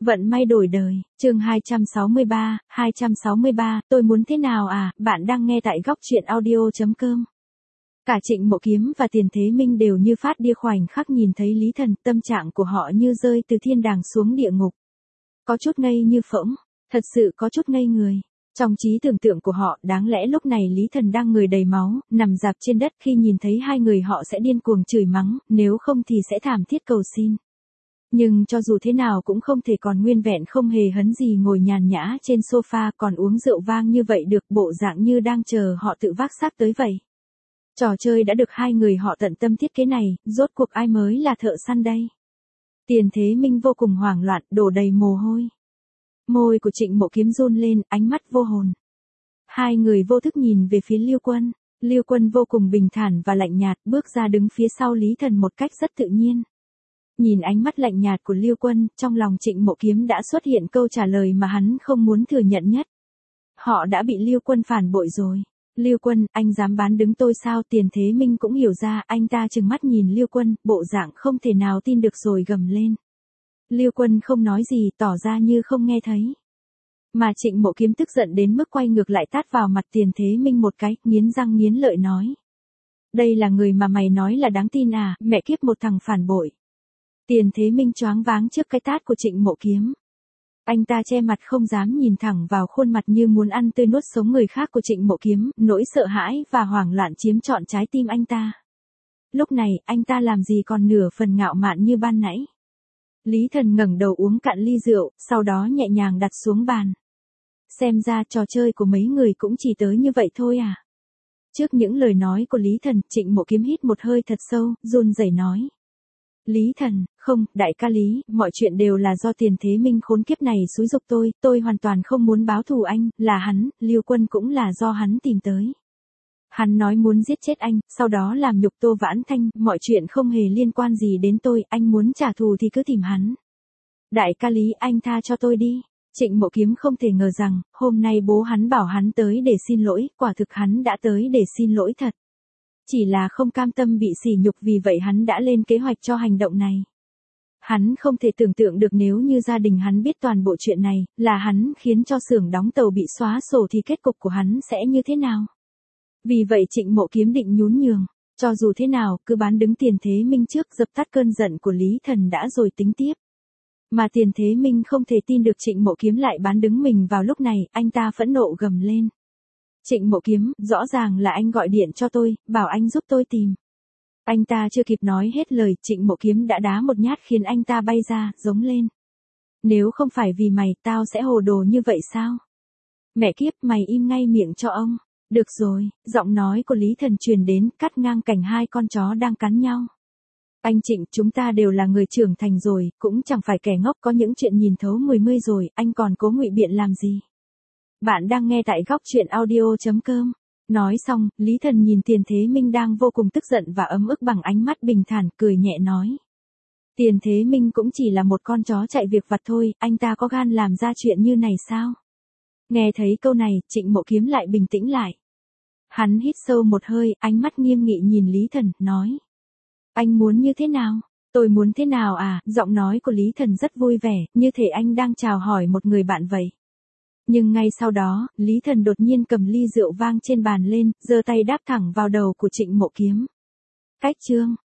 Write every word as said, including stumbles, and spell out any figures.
Vận may đổi đời, chương hai trăm sáu mươi ba, hai trăm sáu mươi ba, tôi muốn thế nào à, bạn đang nghe tại góc truyện audio.com. Cả Trịnh Mộ Kiếm và Tiền Thế Minh đều như phát điên khoảnh khắc nhìn thấy Lý Thần, tâm trạng của họ như rơi từ thiên đàng xuống địa ngục. Có chút ngây như phỗng, thật sự có chút ngây người. Trong trí tưởng tượng của họ, đáng lẽ lúc này Lý Thần đang người đầy máu, nằm rạp trên đất, khi nhìn thấy hai người họ sẽ điên cuồng chửi mắng, nếu không thì sẽ thảm thiết cầu xin. Nhưng cho dù thế nào cũng không thể còn nguyên vẹn không hề hấn gì ngồi nhàn nhã trên sofa còn uống rượu vang như vậy được, bộ dạng như đang chờ họ tự vác xác tới vậy. Trò chơi đã được hai người họ tận tâm thiết kế này, rốt cuộc ai mới là thợ săn đây? Tiền Thế Minh vô cùng hoảng loạn, đổ đầy mồ hôi. Môi của Trịnh Mộ Kiếm run lên, ánh mắt vô hồn. Hai người vô thức nhìn về phía Lưu Quân. Lưu Quân vô cùng bình thản và lạnh nhạt, bước ra đứng phía sau Lý Thần một cách rất tự nhiên. Nhìn ánh mắt lạnh nhạt của Lưu Quân, trong lòng Trịnh Mộ Kiếm đã xuất hiện câu trả lời mà hắn không muốn thừa nhận nhất. Họ đã bị Lưu Quân phản bội rồi. Lưu Quân, anh dám bán đứng tôi sao? Tiền Thế Minh cũng hiểu ra, anh ta trừng mắt nhìn Lưu Quân, bộ dạng không thể nào tin được rồi gầm lên. Lưu Quân không nói gì, tỏ ra như không nghe thấy. Mà Trịnh Mộ Kiếm tức giận đến mức quay ngược lại tát vào mặt Tiền Thế Minh một cái, nghiến răng nghiến lợi nói. Đây là người mà mày nói là đáng tin à, mẹ kiếp một thằng phản bội. Tiền Thế Minh choáng váng trước cái tát của Trịnh Mộ Kiếm. Anh ta che mặt không dám nhìn thẳng vào khuôn mặt như muốn ăn tươi nuốt sống người khác của Trịnh Mộ Kiếm, nỗi sợ hãi và hoảng loạn chiếm trọn trái tim anh ta. Lúc này, anh ta làm gì còn nửa phần ngạo mạn như ban nãy. Lý Thần ngẩng đầu uống cạn ly rượu, sau đó nhẹ nhàng đặt xuống bàn. Xem ra trò chơi của mấy người cũng chỉ tới như vậy thôi à. Trước những lời nói của Lý Thần, Trịnh Mộ Kiếm hít một hơi thật sâu, run rẩy nói. Lý Thần, không, đại ca Lý, mọi chuyện đều là do Tiền Thế Minh khốn kiếp này xúi giục tôi, tôi hoàn toàn không muốn báo thù anh, là hắn, Lưu Quân cũng là do hắn tìm tới. Hắn nói muốn giết chết anh, sau đó làm nhục Tô Vãn Thanh, mọi chuyện không hề liên quan gì đến tôi, anh muốn trả thù thì cứ tìm hắn. Đại ca Lý, anh tha cho tôi đi. Trịnh Mộ Kiếm không thể ngờ rằng, hôm nay bố hắn bảo hắn tới để xin lỗi, quả thực hắn đã tới để xin lỗi thật. Chỉ là không cam tâm bị sỉ nhục, vì vậy hắn đã lên kế hoạch cho hành động này. Hắn không thể tưởng tượng được nếu như gia đình hắn biết toàn bộ chuyện này, là hắn khiến cho xưởng đóng tàu bị xóa sổ thì kết cục của hắn sẽ như thế nào. Vì vậy Trịnh Mộ Kiếm định nhún nhường, cho dù thế nào, cứ bán đứng Tiền Thế Minh trước, dập tắt cơn giận của Lý Thần đã rồi tính tiếp. Mà Tiền Thế Minh không thể tin được Trịnh Mộ Kiếm lại bán đứng mình vào lúc này, anh ta phẫn nộ gầm lên. Trịnh Mộ Kiếm, rõ ràng là anh gọi điện cho tôi, bảo anh giúp tôi tìm. Anh ta chưa kịp nói hết lời, Trịnh Mộ Kiếm đã đá một nhát khiến anh ta bay ra, giống lên. Nếu không phải vì mày, tao sẽ hồ đồ như vậy sao? Mẹ kiếp, mày im ngay miệng cho ông. Được rồi, giọng nói của Lý Thần truyền đến, cắt ngang cảnh hai con chó đang cắn nhau. Anh Trịnh, chúng ta đều là người trưởng thành rồi, cũng chẳng phải kẻ ngốc, có những chuyện nhìn thấu mười mươi rồi, anh còn cố ngụy biện làm gì? Bạn đang nghe tại góc truyện audio.com. Nói xong, Lý Thần nhìn Tiền Thế Minh đang vô cùng tức giận và ấm ức bằng ánh mắt bình thản, cười nhẹ nói. Tiền Thế Minh cũng chỉ là một con chó chạy việc vặt thôi, anh ta có gan làm ra chuyện như này sao? Nghe thấy câu này, Trịnh Mộ Kiếm lại bình tĩnh lại. Hắn hít sâu một hơi, ánh mắt nghiêm nghị nhìn Lý Thần, nói. Anh muốn như thế nào? Tôi muốn thế nào à? Giọng nói của Lý Thần rất vui vẻ, như thể anh đang chào hỏi một người bạn vậy. Nhưng ngay sau đó, Lý Thần đột nhiên cầm ly rượu vang trên bàn lên, giơ tay đáp thẳng vào đầu của Trịnh Mộ Kiếm. Cách chương.